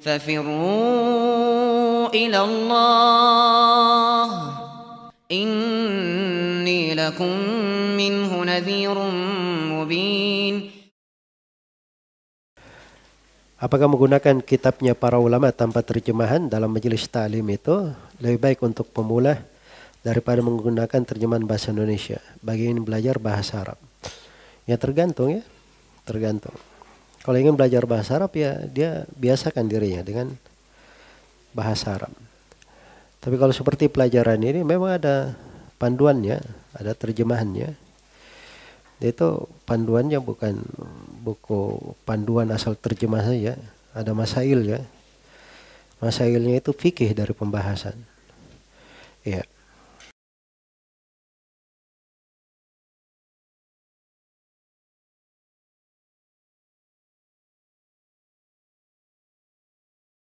ففروا إلى الله إني لكم منه نذير مبين. Apakah menggunakan kitabnya para ulama tanpa terjemahan dalam majelis ta'lim itu lebih baik untuk pemula daripada menggunakan terjemahan bahasa Indonesia bagi yang ingin belajar bahasa Arab? Ya tergantung ya, tergantung. Kalau ingin belajar bahasa Arab ya dia biasakan dirinya dengan bahasa Arab. Tapi kalau seperti pelajaran ini memang ada panduannya, ada terjemahannya. Itu panduannya bukan buku panduan asal terjemah saja, ada masail ya. Masailnya itu fikih dari pembahasan. Ya.